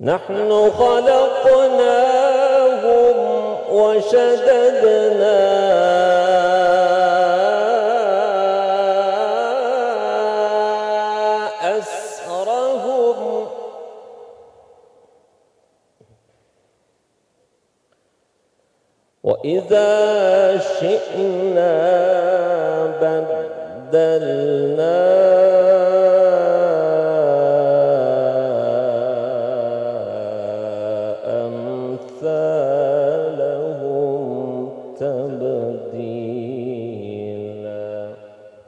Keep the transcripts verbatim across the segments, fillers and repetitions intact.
نحن خلقناهم وشددنا أسرهم وإذا شئنا بدلنا أمثالهم تبديلا.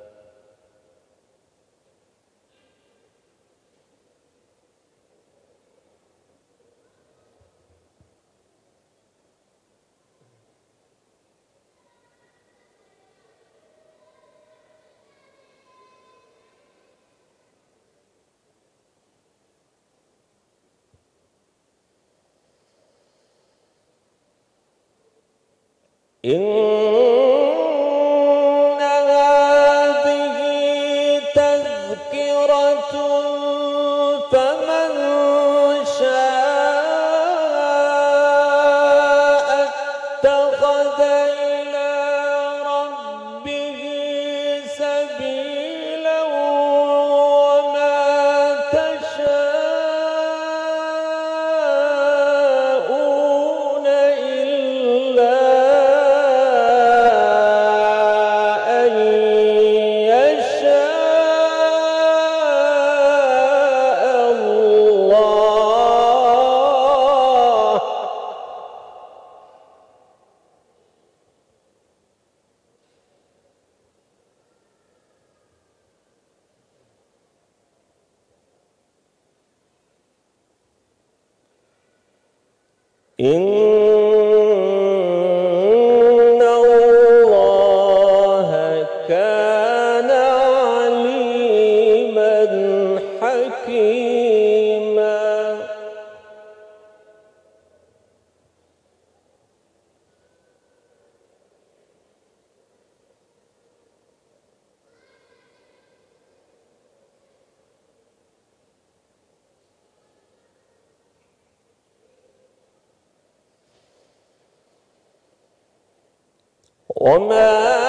إن هذه تذكرة فمن شاء اتخذ إلى ربه سبيلا وما تشاءون إلا إن الله كان عليما حكيما. وما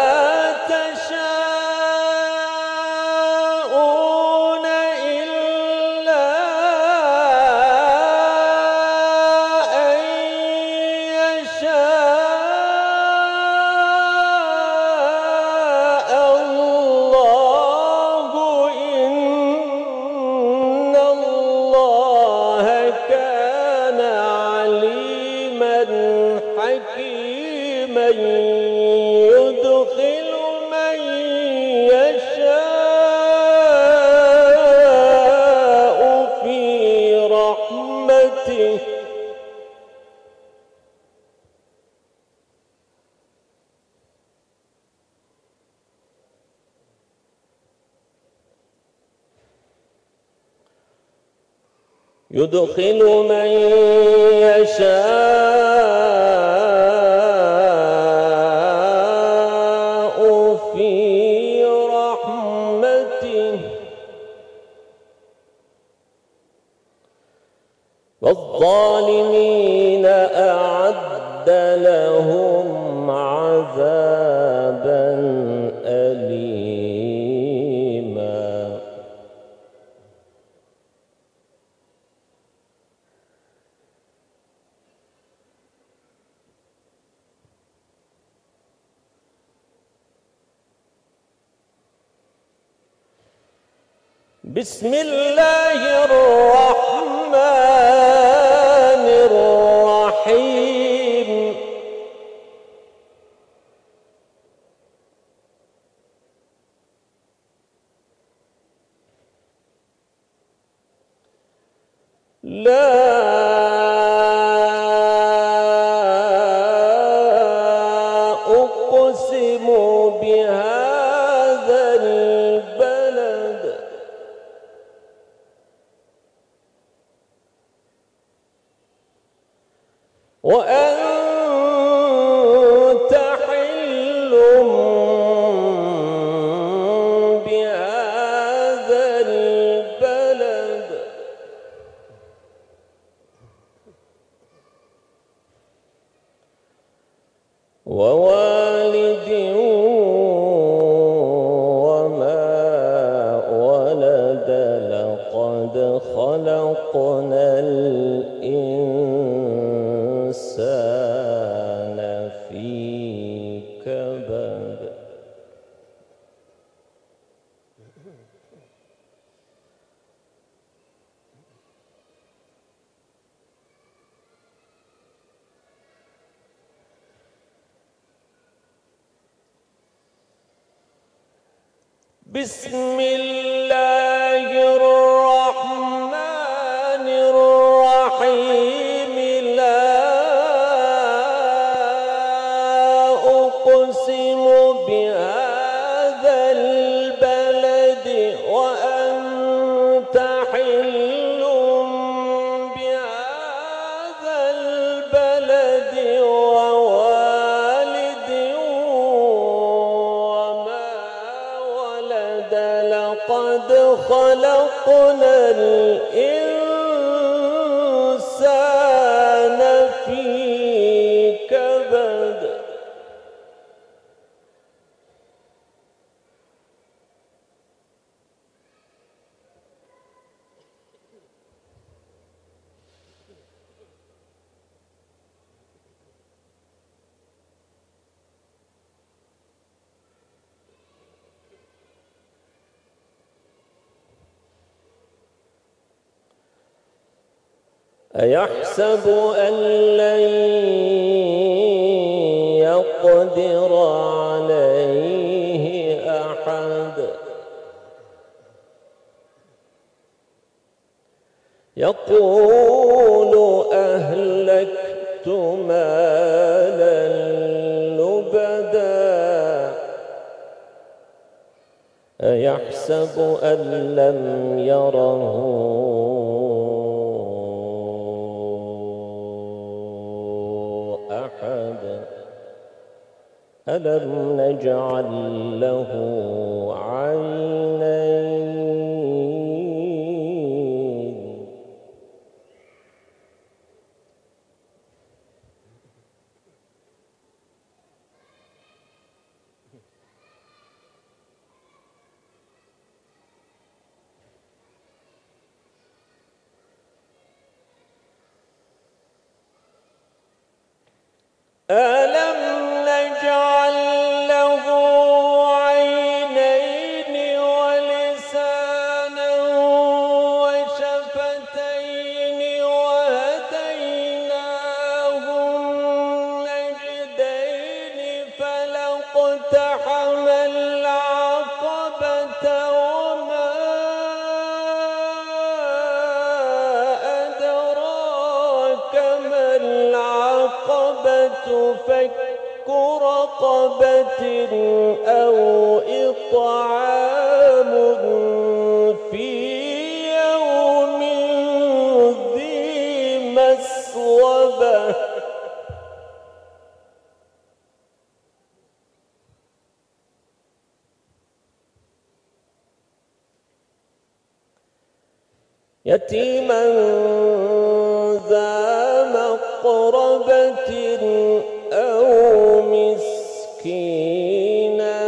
تشاءون إلا أن يشاء الله. إن الله كان عليما حكيما يدخل من يشاء في رحمته يدخل من يشاء في رحمته والظالمين أعد لهم عذابا أليما. بسم الله الرحمن الرحيم. لا أقسم بهذا البلد وأنت حل بهذا البلد ووالد وما ولد لقد خلقنا الإنسان في كبد بسم الله الرحمن الرحيم لا أقسم بهذا البلد وأنت حل بهذا البلد ووالد لقد خلقنا الإنسان في كبد أيحسب أن لن يقدر عليه أحد يقول أهلكت مالا لبدا أيحسب أن لم يره أحد ألم نجعل له عينين ألم نجعل له عينين ولسانا وشفتين وهديناه النجدين فلاقتحم العقبة وما أدراك ما العقبة فك رقبة أو إطعام في يوم ذي مسغبة يتيما ذا مقربة أو مسكينا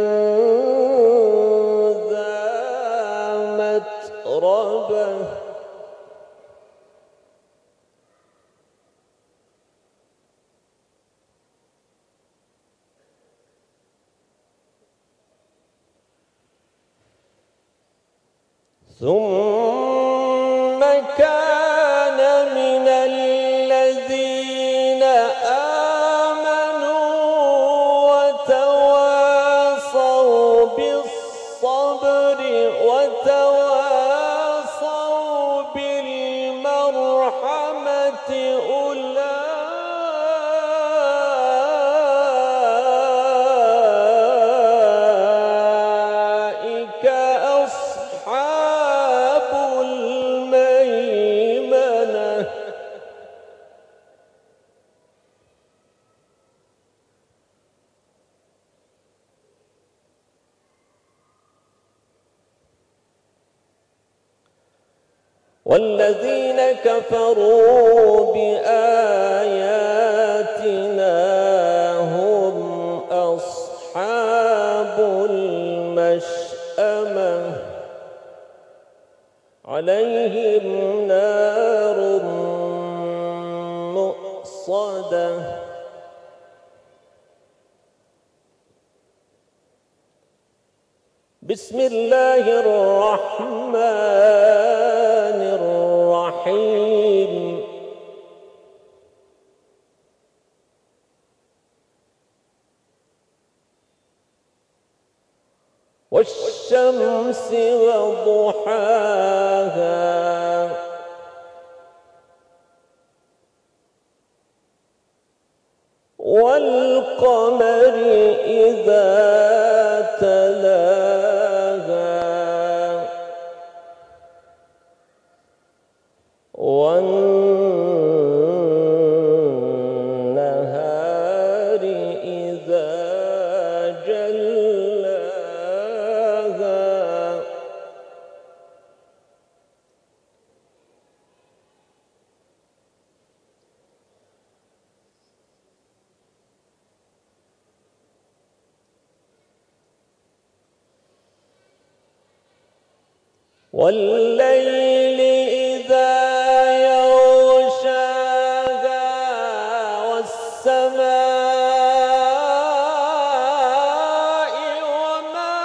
ذا متربة ثم كان من الذين آمنوا وتواصوا بالصبر وتواصوا بالمرحمة أولئك أصحاب الميمنة والذين كفروا بآياتنا هم مؤصدة بسم الله الرحمن الرحيم والشمس وضحاها والقمر إذا تلاها والنهار إذا جلاها والليل إذا يغشاها والسماء وما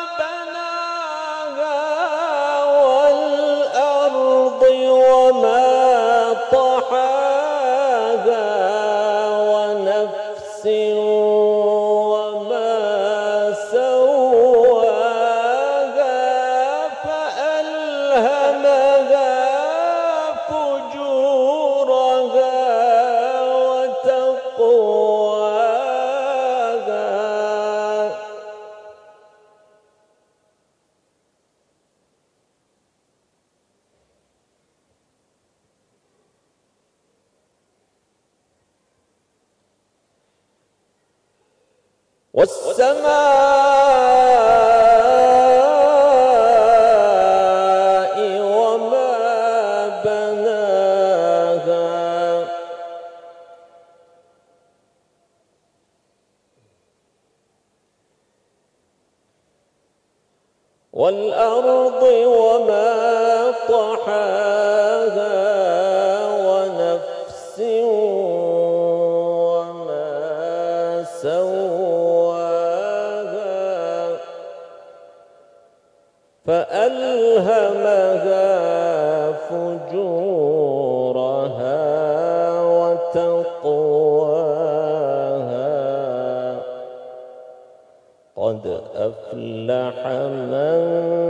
بناها والأرض وما طحاها ونفس وما سواها فألهمها فجورها وتقواها والسماء وما بناها والأرض وما طحاها ونفس وما سواها فألهمها فجورها وتقواها قد أفلح من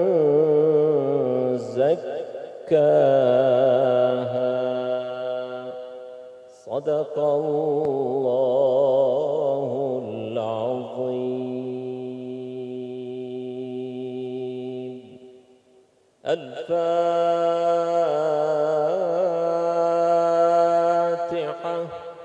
زكاها صدق الله العظيم. الفاتحة.